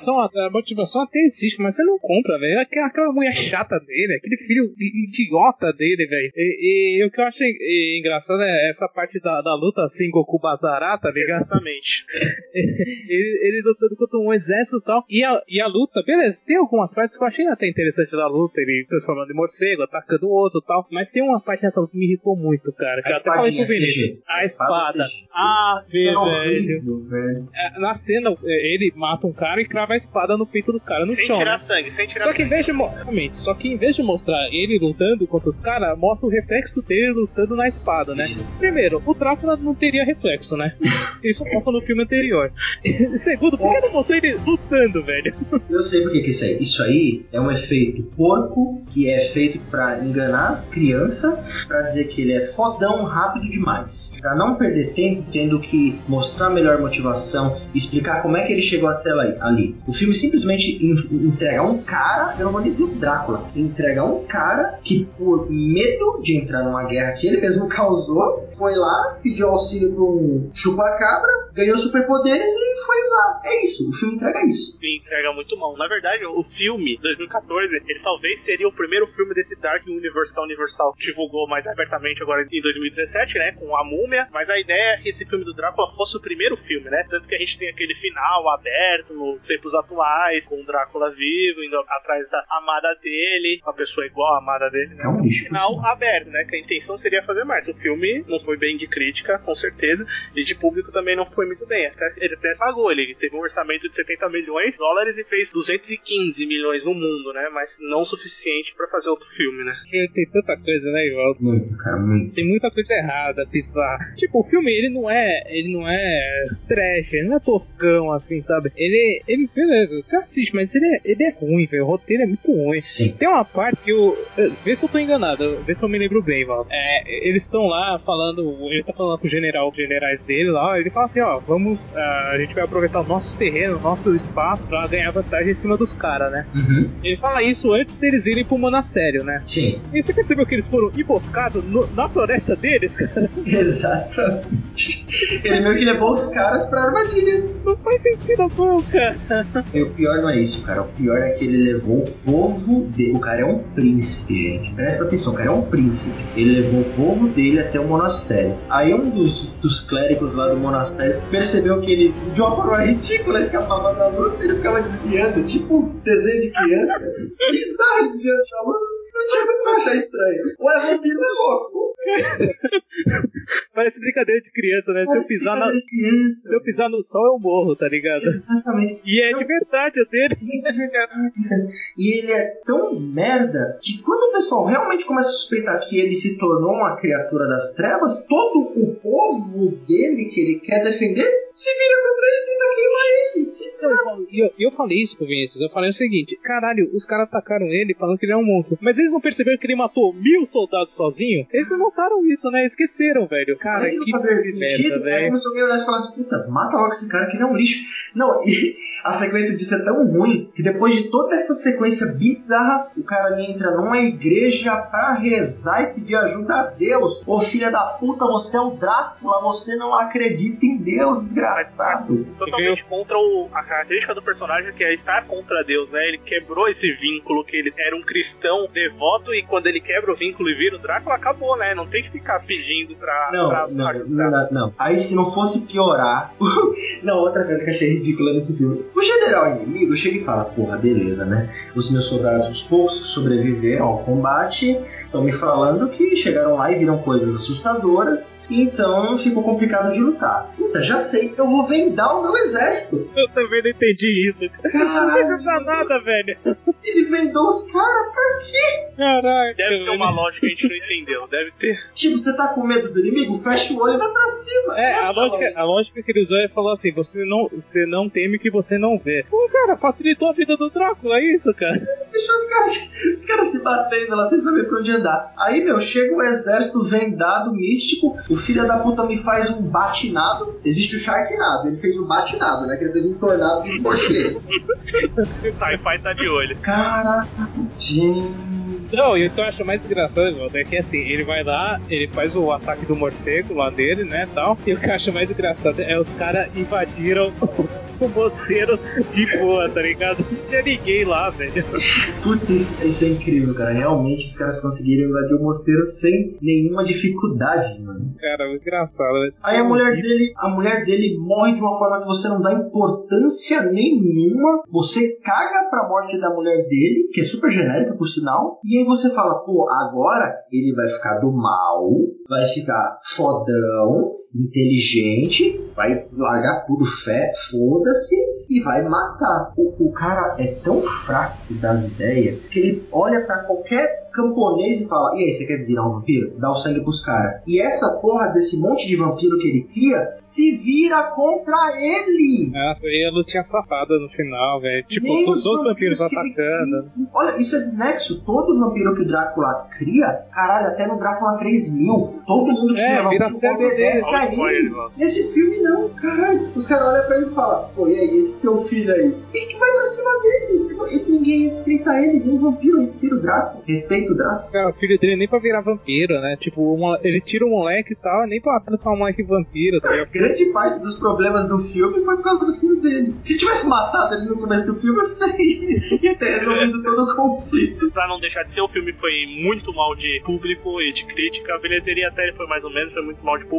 a motivação até existe, mas você não compra, velho. Aquela mulher chata dele, aquele filho idiota dele, velho. E o que eu acho engraçado é essa parte da luta assim, Goku Bazará, tá ligado? Exatamente. ele lutando contra um exército e tal. E a luta, beleza, tem algumas partes que eu achei até interessante da luta, ele transformando em morcego, atacando o outro e tal. Mas tem uma parte nessa luta que me irritou muito, cara. Que eu até falei pro Vinícius. A espada. Velho. Na cena, ele mata um cara e crava a espada no peito do cara no sem chão. Tirar né? sangue, sem tirar só que sangue. Só que em vez de mostrar ele lutando contra os caras, mostra o reflexo dele lutando na espada, né? Isso. Primeiro, o Drácula não teria reflexo, né? Isso mostra no filme anterior. Segundo, por que não mostrou ele lutando, velho? Eu sei por que isso aí. Isso aí é um efeito porco que é feito pra enganar criança, pra dizer que ele é fodão, rápido demais. Pra não perder tempo tendo que mostrar a melhor motivação, explicar como é que ele chegou até ali. O filme simplesmente entrega um cara, eu não vou nem dizer Drácula, entrega um cara que por medo de entrar numa guerra que ele mesmo causou, foi lá, pediu auxílio pra um chupa-cabra, ganhou superpoderes e foi usar. É isso, o filme entrega isso. Sim, entrega muito mal. Na verdade, o filme, 2014, ele talvez seria o primeiro filme desse Dark Universe que a Universal divulgou mais abertamente agora em 2017, né, com a Múmia, mas a ideia é que esse filme do Drácula fosse o primeiro filme, né, tanto que a gente tem aquele final aberto nos tempos atuais, com o Drácula vivo, indo atrás da amada dele, uma pessoa igual à amada dele, né, é um bicho, final aberto, né, que a intenção seria fazer mais. O filme não foi bem de crítica, com certeza, e de público também não foi muito bem. Ele até pagou, ele teve um orçamento de 70 milhões de dólares e fez 215 milhões no mundo, né? Mas não o suficiente pra fazer outro filme, né? Tem tanta coisa, né, Ivaldo? Muito, cara, muito. Tem muita coisa errada, bizarra. Tipo, o filme, ele não é trash, ele não é toscão, assim, sabe? Ele beleza, você assiste, mas ele é ruim, velho. O roteiro é muito ruim. Sim. Tem uma parte que vê se eu tô enganado, vê se eu me lembro bem, Val. Eles estão lá falando, ele tá falando com os generais dele lá, ele fala assim, ó, a gente vai aproveitar o nosso terreno, o nosso espaço pra ganhar vantagem em cima dos caras, né? Uhum. Ele fala isso antes deles irem pro monastério, né? Sim. E você percebeu que eles foram emboscados na floresta deles, cara? Exatamente. Ele meio que levou os caras pra armadilha. Não faz sentido algum, cara. E o pior não é isso, cara. O pior é que ele levou o povo dele. O cara é um príncipe, gente. Presta atenção, o cara é um príncipe. Ele levou o povo dele até o monastério. Aí um dos clérigos lá do monastério percebeu que ele, de uma forma ridícula, escapava da luz. Ele ficava desviando, tipo desenho de criança. Bizarro, desviando da luz. Não tinha como achar estranho. Ué, vampiro é louco. Parece brincadeira de criança, né? Se eu pisar no sol, eu morro, tá ligado? Exatamente. E é de verdade, o dele. E ele é tão merda que quando o pessoal realmente começa a suspeitar que ele se tornou uma criatura das trevas, todo o povo dele que ele quer defender se vira contra ele e tenta queimar ele. E eu falei isso pro Vinícius, eu falei o seguinte, caralho, os caras atacaram ele falando que ele é um monstro, mas eles não perceberam que ele matou 1000 soldados sozinho? Eles não notaram isso, né? Esqueceram, velho. Cara, que merda, velho. Aí começou alguém olhar e falar assim, puta, mata logo esse cara que ele é um lixo. Não, e a sequência disso é tão ruim que depois de toda essa sequência bizarra, o cara entra numa igreja pra rezar e pedir ajuda a Deus. Ô filha da puta, você é o Drácula, você não acredita em Deus, desgraçado. Totalmente contra a característica do personagem, que é estar contra Deus, né? Ele quebrou esse vínculo, que ele era um cristão devoto, e quando ele quebra o vínculo e vira o Drácula, acabou, né? Não tem que ficar pedindo pra ajudar. Não. Aí se não fosse piorar... Não, outra coisa que eu achei ridícula nesse filme. O general inimigo chega e fala, porra, beleza, né? Os meus soldados, os poucos que sobreviveram ao combate, estão me falando que chegaram lá e viram coisas assustadoras, então ficou complicado de lutar. Puta, já sei, eu vou vendar o meu exército. Eu também não entendi isso. Caralho, não serve pra nada, velho. Ele vendou os caras pra quê? Caralho. Deve ter uma lógica que a gente não entendeu, deve ter. Tipo, você tá com medo do inimigo? Fecha o olho e vai pra cima. A lógica que ele usou é falar assim, você não teme que você não vê. Pô, cara, facilitou a vida do Drácula, é isso, cara? Deixou os caras se batendo lá sem saber pra onde andar. Aí, meu, chega um exército vendado, místico, o filho da puta me faz um batinado. Existe o Sharknado, ele fez um batinado, né? Que ele fez um tornado de morcego. Sci-fi tá de olho. Caraca, gente. Não, e o que eu acho mais engraçado, mano, é que assim, ele vai lá, ele faz o ataque do morcego lá dele, né, tal, e o que eu acho mais engraçado é os caras invadiram o mosteiro de boa, tá ligado? Não tinha ninguém lá, velho. Putz, isso é incrível, cara. Realmente os caras conseguiram invadir o mosteiro sem nenhuma dificuldade, mano. Cara, muito engraçado. Aí a mulher dele morre de uma forma que você não dá importância nenhuma. Você caga pra morte da mulher dele, que é super genérica, por sinal. E aí você fala, pô, agora ele vai ficar do mal, vai ficar fodão, inteligente, vai largar tudo, foda-se, e vai matar. O cara é tão fraco das ideias que ele olha pra qualquer camponês e fala, e aí, você quer virar um vampiro? Dá o sangue pros caras. E essa porra desse monte de vampiro que ele cria se vira contra ele. Nossa, e a lutinha safada no final, velho. Tipo, os dois vampiros atacando. Olha, isso é desnexo. Todo vampiro que o Drácula cria, caralho, até no Drácula 3000, todo mundo que cria vampiro obedece a ele. Nesse filme não, caralho. Os caras olham pra ele e falam, pô, e aí, esse seu filho aí? Quem que vai pra cima dele? E ninguém respeita ele, nem vampiro respeita o Drácula. Respeita o Drácula. Cara, o filho dele nem pra virar vampiro, né? Tipo, ele tira o moleque e tal, nem pra transformar o moleque em vampiro, tá ligado? Grande parte dos problemas do filme foi por causa do filho dele. Se tivesse matado ele no começo do filme, ia ter resolvido todo o conflito. Pra não deixar de ser, o filme foi muito mal de público e de crítica. A bilheteria até foi mais ou menos, foi muito mal de público e de crítica.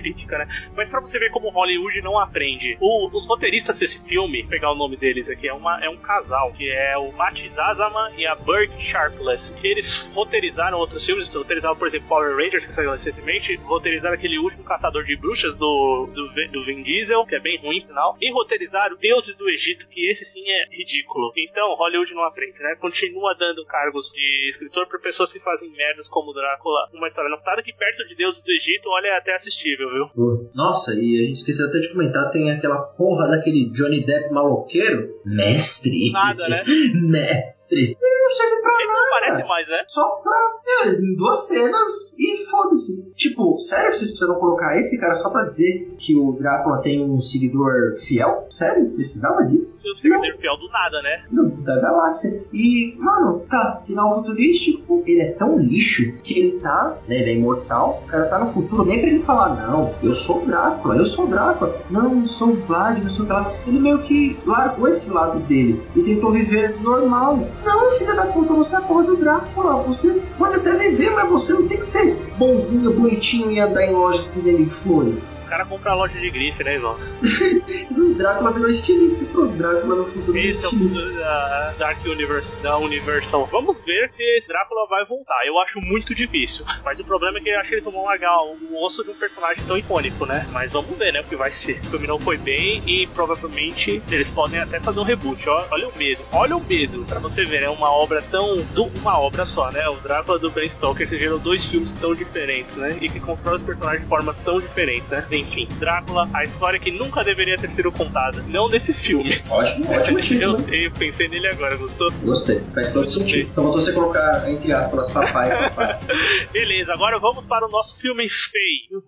crítica, né? Mas pra você ver como Hollywood não aprende. Os roteiristas desse filme, vou pegar o nome deles aqui, é um casal, que é o Matt Zazaman e a Burke Sharpless. Eles roteirizaram outros filmes, roteirizaram, por exemplo, Power Rangers, que saiu recentemente, roteirizaram aquele último Caçador de Bruxas do Vin Diesel, que é bem ruim, sinal, e roteirizaram Deuses do Egito, que esse sim é ridículo. Então, Hollywood não aprende, né? Continua dando cargos de escritor pra pessoas que fazem merdas como Drácula, uma história notada que perto de Deuses do Egito, olha, é até assistível, viu? Nossa, e a gente esqueceu até de comentar, tem aquela porra daquele Johnny Depp maloqueiro, mestre. Nada, né? Mestre. Ele não serve pra ele nada. Não parece mais, né? Só pra em 2 cenas e foda-se. Tipo, sério que vocês precisam colocar esse cara só pra dizer que o Drácula tem um seguidor fiel? Sério? Precisava disso? Um seguidor fiel do nada, né? Da galáxia. E, mano, tá, final futurístico, ele é tão lixo que ele tá, né, ele é imortal, o cara tá no futuro, nem pra ele falar, não, eu sou Drácula, não, eu sou o Vlad, não sou o Drácula. Ele meio que largou esse lado dele e tentou viver normal. Não, filha da puta, você é a porra do Drácula, você pode até viver, mas você não tem que ser bonzinho, bonitinho e andar em lojas que vendem flores. O cara compra a loja de grife, né, Ivan? O Drácula virou estilista, pô, Drácula no futuro. Esse é o futuro da Dark Universe, da Universal. Vamos ver se esse Drácula vai voltar. Eu acho muito difícil. Mas o problema é que eu acho que eles vão largar o osso de um personagem tão icônico, né? Mas vamos ver, né? O que vai ser. O filme não foi bem e provavelmente eles podem até fazer um reboot. Olha o medo. Olha o medo. Pra você ver, é uma obra uma obra só, né? O Drácula do Bram Stoker que gerou 2 filmes tão diferentes, né? E que constrói os personagens de formas tão diferentes, né? Enfim, Drácula, a história que nunca deveria ter sido contada. Não nesse filme. Ótimo Eu sei, eu pensei nele agora, gostou? Gostei, faz todo sentido. Só faltou você colocar, entre aspas, papai. Beleza, agora vamos para o nosso filme feio.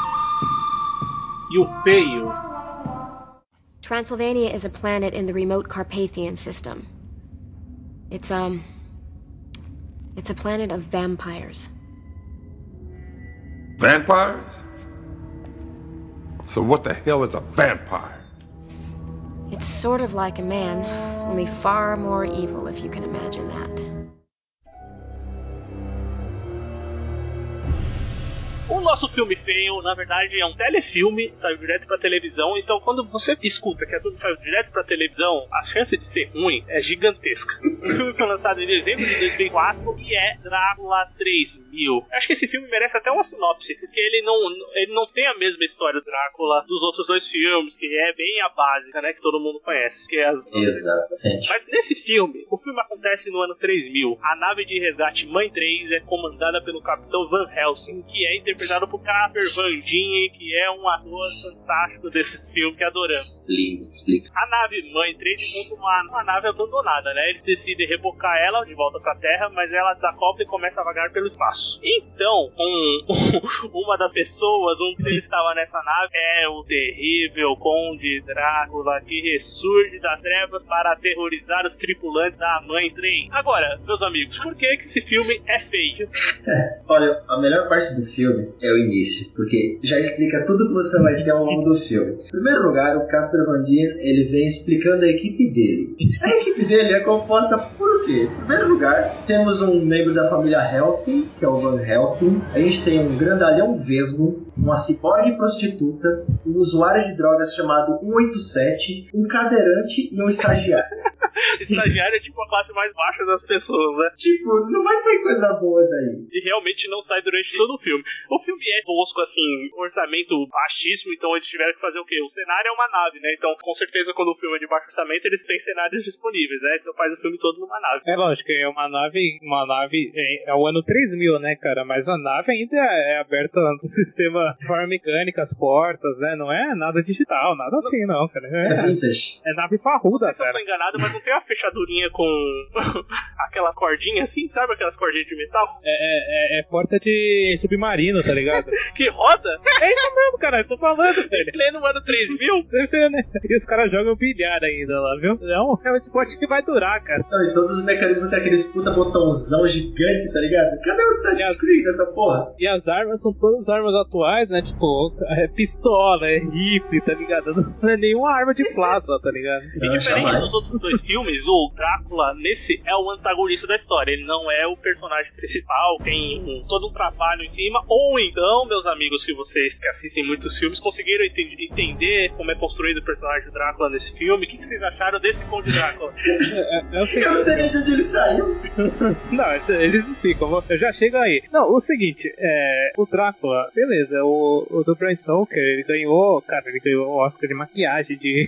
E o feio? Transylvania is a planet in the remote Carpathian system. It's a planet of vampires. Vampires? So what the hell is a vampire? It's sort of like a man, only far more evil, if you can imagine that. O nosso filme feio, na verdade, é um telefilme, saiu direto pra televisão, então quando você escuta que a filme saiu direto pra televisão, a chance de ser ruim é gigantesca. O filme foi lançado em dezembro de 2004 e é Drácula 3000. Acho que esse filme merece até uma sinopse, porque ele não tem a mesma história do Drácula dos outros 2 filmes, que é bem a básica, né, que todo mundo conhece. Que é Exatamente. Mas nesse filme, o filme acontece no ano 3000. A nave de resgate Mãe 3 é comandada pelo Capitão Van Helsing, que é interpretado por Casper Van Dien, que é um ator fantástico desses filmes que adoramos. Lindo. A nave Mãe 3 encontra uma nave abandonada, né? Eles decidem rebocar ela de volta pra Terra, mas ela desacopla e começa a vagar pelo espaço. Então, uma das pessoas, um deles estava nessa nave, é o terrível Conde Drácula, que ressurge das trevas para aterrorizar os tripulantes da Mãe 3. Agora, meus amigos, por que esse filme é feio? Olha, a melhor parte do filme é o início, porque já explica tudo que você vai ter ao longo do filme. Em primeiro lugar, o Casper Van Dien, ele vem explicando a equipe dele. A equipe dele é composta por quê? Em primeiro lugar, temos um membro da família Helsing, que é o Van Helsing. A gente tem um grandalhão vesgo, uma ciborgue prostituta, um usuário de drogas chamado 187, um cadeirante e um estagiário. Estagiário é tipo a classe mais baixa das pessoas, né? Tipo, não vai sair coisa boa daí. E realmente não sai durante todo o filme. O filme é tosco, assim, orçamento baixíssimo, então eles tiveram que fazer o quê? O cenário é uma nave, né? Então, com certeza, quando o filme é de baixo orçamento, eles têm cenários disponíveis, né? Então faz o filme todo numa nave. É lógico, é uma nave é o ano 3000, né, cara? Mas a nave ainda é aberta no sistema de forma mecânica, as portas, né? Não é nada digital, nada assim, não, cara. É vintage. É nave parruda, cara. Eu tô enganado, mas não tem a fechadurinha com aquela cordinha assim, sabe aquelas cordinhas de metal? É porta de submarino, tá ligado? Que roda? É isso mesmo, cara, eu tô falando, velho. Ele é no ano 3000? Você vê, né? E os caras jogam bilhar ainda lá, viu? É um esporte que vai durar, cara. Não, e todos os mecanismos tem aqueles puta botãozão gigante, tá ligado? Cadê o touchscreen dessa porra? E as armas são todas armas atuais, né? Tipo, é pistola, é rifle, tá ligado? Não é nenhuma arma de plasma, tá ligado? E diferente dos outros 2 filmes, filmes, o Drácula, nesse, é o antagonista da história. Ele não é o personagem principal, tem todo um trabalho em cima. Ou então, meus amigos, que vocês que assistem muitos filmes, conseguiram entender como é construído o personagem do Drácula nesse filme. O que vocês acharam desse Conde Drácula? Eu não sei nem de onde ele saiu. Não, eles explicam, eu já chego aí. Não, o seguinte, o Drácula, beleza, o do Bram Stoker, ele ganhou o Oscar de maquiagem, de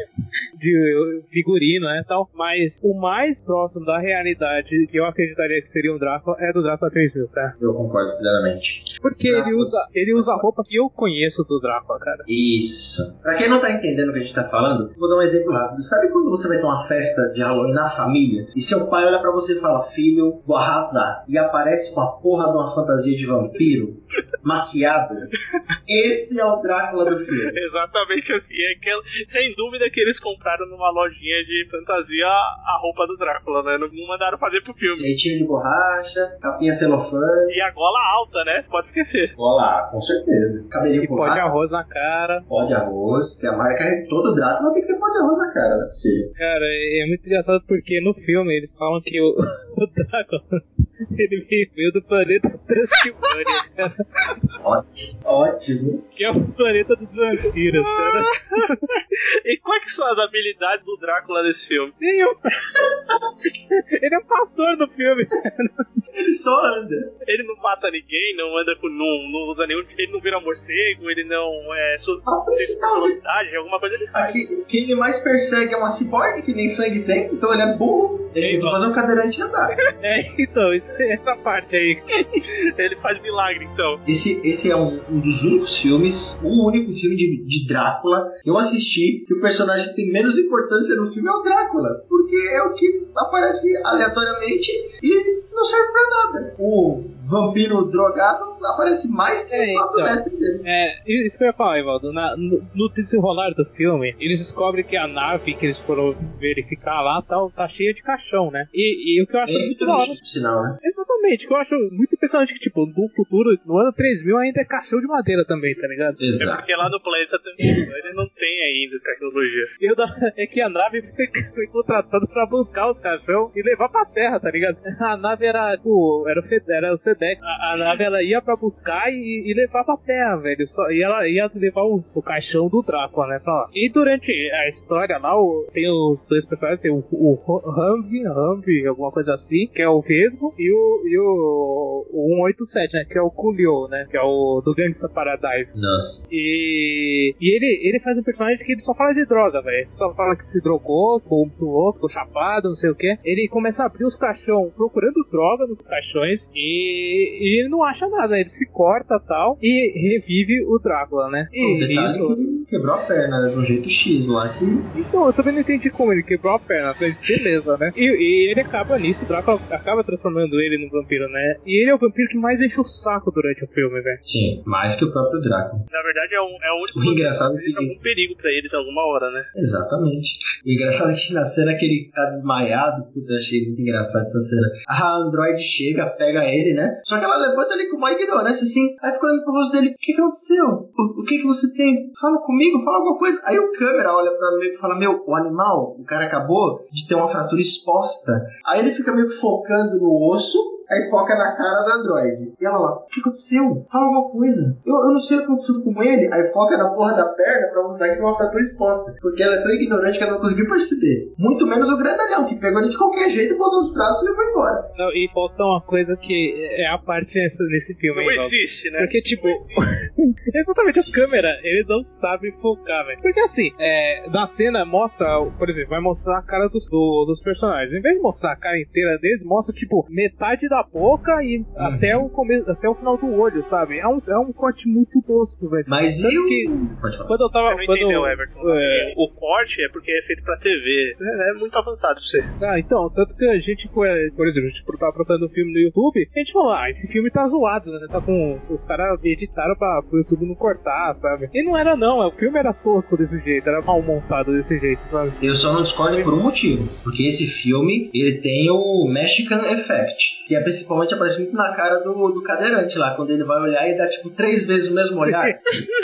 figurino, né, tal, mas o mais próximo da realidade que eu acreditaria que seria um Drácula é do Drácula 3000, tá? Eu concordo plenamente. Porque ele usa a roupa que eu conheço do Drácula, cara. Isso. Pra quem não tá entendendo o que a gente tá falando, vou dar um exemplo rápido. Sabe quando você vai ter uma festa de Halloween na família e seu pai olha pra você e fala: filho, vou arrasar, e aparece com a porra de uma fantasia de vampiro maquiado? Esse é o Drácula do filme. Exatamente assim. Sem dúvida que eles compraram numa lojinha de fantasia a roupa do Drácula, né? Não mandaram fazer pro filme. Leitinho de borracha, capinha celofane. E a gola alta, né? Você pode esquecer. Olá, com certeza. Cabelinho e pó de arroz na cara. Pó de arroz, que a marca de todo Drácula tem que ter pó de arroz na cara, né? Sim. Cara, é muito engraçado porque no filme eles falam que o Drácula, ele veio do planeta Transilvânia, cara. Ótimo. Que é o planeta dos vampiros, cara. E quais que são as habilidades do Drácula nesse filme? Nenhum. Ele é um pastor do filme. Ele só anda. Ele não mata ninguém, não anda com. Não usa nenhum. Ele não vira morcego, ele não velocidade, alguma coisa ele faz. Quem ele mais persegue é uma ciborgue que nem sangue tem, então ele é burro. Ele tem que fazer um cadeirante andar. Então, essa parte aí. Ele faz milagre, então. Esse é um dos únicos filmes, um único filme de Drácula que eu assisti que o personagem que tem menos importância no filme é o Drácula. Porque é o que aparece aleatoriamente e não serve pra nada. O vampiro drogado aparece mais que o próprio mestre dele. Isso que eu ia falar, Evaldo. No desenrolar do filme, eles descobrem que a nave que eles foram verificar lá tá cheia de caixão, né? E o que eu acho muito da hora. Sinal, né? Exatamente, o que eu acho muito impressionante que, tipo, no futuro, no ano 3000 ainda é caixão de madeira também, tá ligado? Exato. É porque lá no planeta também ele não tem ainda tecnologia. É que a nave foi contratada pra buscar os caixão e levar pra terra, tá ligado? A nave era, tipo, era o SEDEX. A nave, ela ia pra buscar e levar pra terra, velho. E ela ia levar o caixão do Drácula, né, pra lá. E durante a história lá, tem os dois personagens, tem o Humvee, alguma coisa assim, que é o Vesgo, e o 187, né, que é o Coolio, né, que é o do Gangsta Paradise. Nossa. E ele faz um personagem que ele só fala de droga, velho. Só fala que se drogou, ficou muito louco, ficou chapado, não sei o que. Ele começa a abrir os caixões procurando droga nos caixões e ele não acha nada, ele se corta e tal e revive o Drácula, né? E isso que ele quebrou a perna, né, de um jeito X lá. Então, eu também não entendi como ele quebrou a perna, mas beleza, né? E ele acaba nisso, o Drácula acaba transformando ele no vampiro, né? E ele é o vampiro que mais enche o saco durante o filme, velho. Sim, mais que o próprio Drácula. Na verdade, é o único o engraçado que tem algum perigo pra eles alguma hora, né? Exatamente. O engraçado é que na cena que ele tá desmaiado, puta, eu achei muito engraçado essa cena. A Android chega, pega ele, né? Só que ela levanta ele com uma ignorância assim, aí fica olhando pro rosto dele: o que aconteceu? O que você tem? Fala comigo, fala alguma coisa. Aí o câmera olha pra mim e fala: meu, o animal, o cara acabou de ter uma fratura exposta. Aí ele fica meio que focando no osso. Aí foca na cara da Android. E ela lá: o que aconteceu? Fala alguma coisa. Eu não sei o que aconteceu com ele. Aí foca na porra da perna pra mostrar que tem uma fratura exposta. Porque ela é tão ignorante que ela não conseguiu perceber. Muito menos o grandalhão, que pegou ele de qualquer jeito, botou os braços e levou embora. Não, e falta uma coisa que é a parte nesse filme. Não existe, né? Porque, tipo, exatamente, a câmera, ele não sabe focar, velho. Porque assim, na cena mostra, por exemplo, vai mostrar a cara dos personagens. Em vez de mostrar a cara inteira deles, mostra, tipo, metade da boca e até o final do olho, sabe? É um corte muito tosco, velho. Mas quando eu tava... Everton. O corte é porque é feito pra TV. É muito avançado pra você. Então, tanto que a gente, por exemplo, a gente tava procurando um filme no YouTube, a gente falou: esse filme tá zoado, né? Tá com... Os caras editaram pro YouTube não cortar, sabe? E não era não, o filme era tosco desse jeito, era mal montado desse jeito, sabe? Eu só não discordo por um motivo. Porque esse filme, ele tem o Mexican Effect, que principalmente aparece muito na cara do cadeirante lá, quando ele vai olhar e dá tipo 3 vezes o mesmo olhar.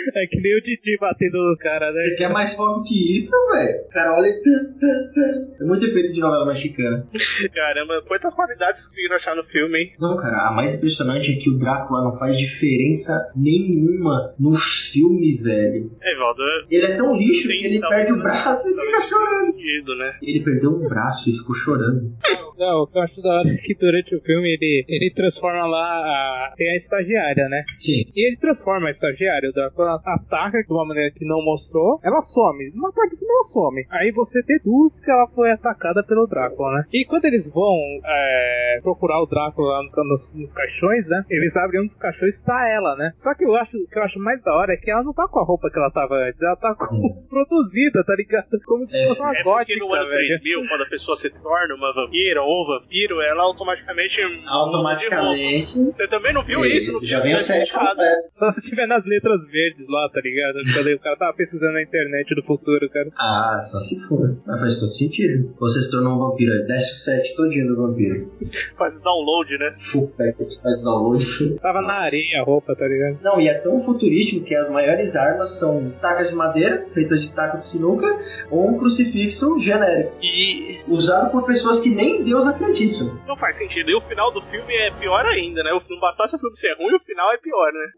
É que nem o Didi batendo nos caras, né? Você quer mais foco que isso, velho? O cara olha e... É muito efeito de novela mexicana. Caramba, quantas qualidades conseguiram achar no filme, hein? Não, cara, a mais impressionante é que o Drácula não faz diferença nenhuma no filme, velho. Valdo, ele é tão lixo que ele perde o braço e fica chorando. Né? Ele perdeu um braço e ficou chorando. Não, o que eu acho da hora é que durante o filme ele transforma lá tem a estagiária, né? Sim. E ele transforma a estagiária, o Drácula ataca de uma maneira que não mostrou, ela some, numa parte que não some. Aí você deduz que ela foi atacada pelo Drácula, né? E quando eles vão procurar o Drácula lá nos caixões, né? Eles abrem um dos caixões e tá ela, né? Só que o que eu acho mais da hora é que ela não tá com a roupa que ela tava antes, ela tá produzida, tá ligado? Como se fosse uma gótica, porque no ano 3000, quando a pessoa se torna uma vampira ou um vampiro, ela automaticamente... Você também não viu isso no filme? Já vem o 7 completo. Só se tiver nas letras verdes lá, tá ligado? Quando o cara tava pesquisando na internet do futuro, cara. Ah, só se for. Mas faz todo sentido. Você se tornou um vampiro, desce o 7 todinho do vampiro. Faz download, né? Full packet, faz download. Tava na areia a roupa, tá ligado? Não, e é tão futurístico que as maiores armas são tacas de madeira, feitas de taco de sinuca, ou um crucifixo genérico. E usado por pessoas que nem Deus acreditam. Não faz sentido. E o final do filme é pior ainda, né? Não bastasse o filme ser ruim, o final é pior, né?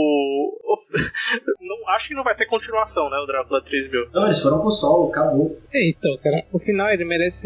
Não, acho que não vai ter continuação, né? O Drácula 3000. Não, eles foram pro solo, acabou. Então, cara, o final ele merece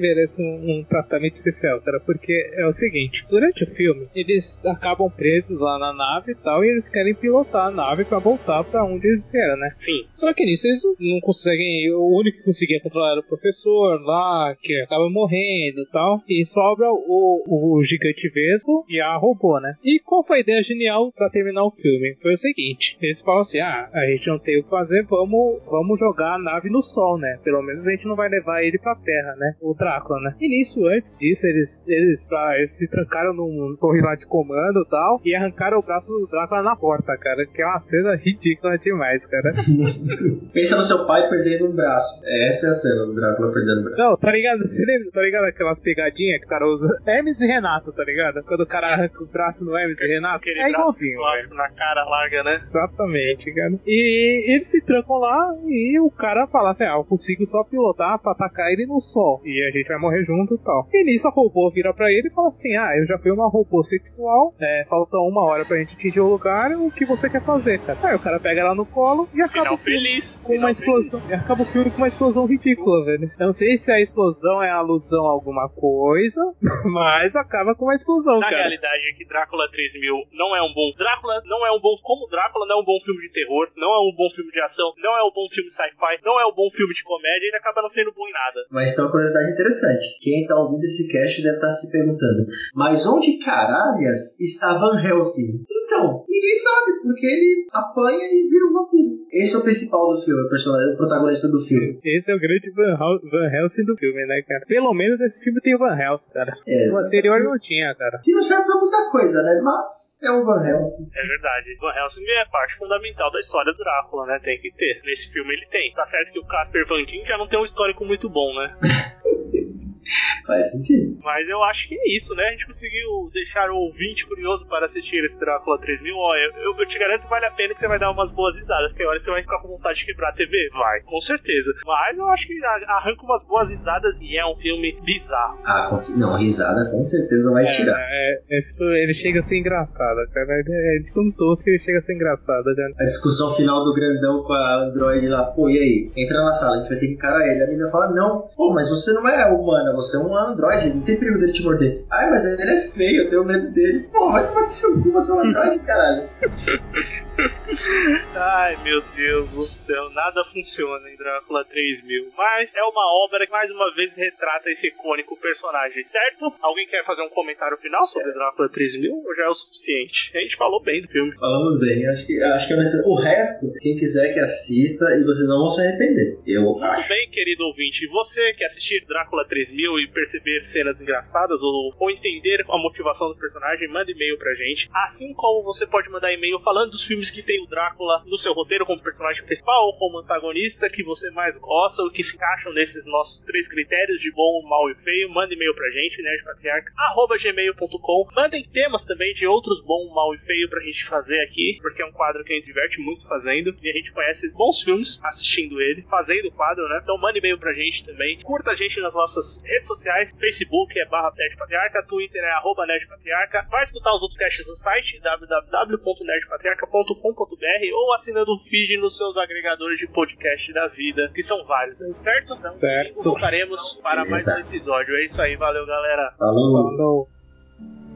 um tratamento especial, cara, porque é o seguinte, durante o filme, eles acabam presos lá na nave e tal, e eles querem pilotar a nave pra voltar pra onde eles vieram, né? Sim. Só que nisso eles não conseguem, o único que conseguia controlar era o professor lá, que acaba morrendo e tal, e sobra o gigante vesgo e a robô, né? E qual foi a ideia genial pra terminar o filme? Foi o seguinte, eles falam assim, a gente não tem o que fazer, vamos jogar a nave no sol, né? Pelo menos a gente não vai levar ele pra terra, né? O Drácula, né? E nisso, antes disso, eles se trancaram num torre lá de comando e tal, e arrancaram o braço do Drácula na porta, cara, que é uma cena ridícula demais, cara. Pensa no seu pai perdendo um braço. Essa é a cena do Drácula perdendo o braço. Não, tá ligado? Você lembra? Tá ligado aquelas pegadinhas que o cara usa? Hermes e Renato, tá ligado? Quando o cara arranca o braço no Hermes e Renato, é igualzinho, velho. Na cara larga, né? Exatamente, cara. E eles se trancam lá e o cara fala assim, eu consigo só pilotar pra atacar ele no sol. E a gente vai morrer junto e tal. E nisso a robô vira pra ele e fala assim, eu já fui uma robô sexual, falta 1 hora pra gente atingir o lugar, o que você quer fazer, cara? Aí o cara pega ela no colo e acaba Final feliz. Com uma explosão. E acaba o filme com uma explosão ridícula, velho. Eu não sei se a explosão é alusão a alguma coisa, mas acaba com uma explosão, Na cara. realidade é que Drácula 3000 não é um bom... Drácula não é um bom... Como Drácula não é um bom filme de terror, não é um bom filme de ação, não é um bom filme sci-fi, não é um bom filme de comédia, ele acaba não sendo bom em nada. Mas tem uma curiosidade interessante. Quem tá ouvindo esse cast deve estar se perguntando, mas onde caralhas está Van Helsing? Então, ninguém sabe, porque ele apanha e vira um vampiro. Esse é o principal do filme, o protagonista do filme. Esse é o grande Van Helsing do filme, né, cara? Pelo menos esse filme tem o Van Helsing, cara. O anterior não tinha, cara. Que não serve pra muita coisa, né? Mas é o Van Helsing. É verdade. Van Helsing é parte fundamental da história do Drácula, né? Tem que ter. Nesse filme ele tem. Tá certo que o Casper Van Dien já não tem um histórico muito bom, né? Faz sentido. Mas eu acho que é isso, né? A gente conseguiu deixar o ouvinte curioso para assistir esse Drácula 3000. Olha, eu te garanto que vale a pena, que você vai dar umas boas risadas. Porque olha, você vai ficar com vontade de quebrar a TV? Vai, com certeza. Mas eu acho que arranca umas boas risadas e é um filme bizarro. Não, risada com certeza vai tirar. Ele chega a ser engraçado, cara. É de tão tosco que ele chega a ser engraçado, né? A discussão final do grandão com a Android lá, pô, e aí? Entra na sala, a gente vai ter que encarar ele. A menina fala, não, pô, mas você não é humana, você é um Android, não tem perigo dele te morder. Ai, mas ele é feio, eu tenho medo dele. Pô, vai tomar seu cu, você é um Android, caralho. Ai, meu Deus do céu, nada funciona em Drácula 3000. Mas é uma obra que mais uma vez retrata esse icônico personagem, certo? Alguém quer fazer um comentário final sobre Drácula 3000 ou já é o suficiente? A gente falou bem do filme. Falamos bem, acho que vai ser. O resto, quem quiser que assista e vocês não vão se arrepender. Eu acho. Muito bem, querido ouvinte, você quer assistir Drácula 3000? viu e perceber cenas engraçadas ou entender a motivação do personagem, manda e-mail pra gente. Assim como você pode mandar e-mail falando dos filmes que tem o Drácula no seu roteiro como personagem principal ou como antagonista que você mais gosta ou que se encaixam nesses nossos 3 critérios de bom, mal e feio. Manda e-mail pra gente, nerdpatriarca@gmail.com. Mandem temas também de outros bom, mal e feio pra gente fazer aqui, porque é um quadro que a gente se diverte muito fazendo e a gente conhece bons filmes assistindo ele, fazendo o quadro, né? Então manda e-mail pra gente também. Curta a gente nas nossas redes sociais. Facebook é /nerdpatriarca, Twitter é @nerdpatriarca. Vai escutar os outros casts no site www.nerdpatriarca.com.br ou assinando o feed nos seus agregadores de podcast da vida, que são vários, certo? Então, certo. Voltaremos para mais um episódio. É isso aí, valeu galera. Falou. Falou.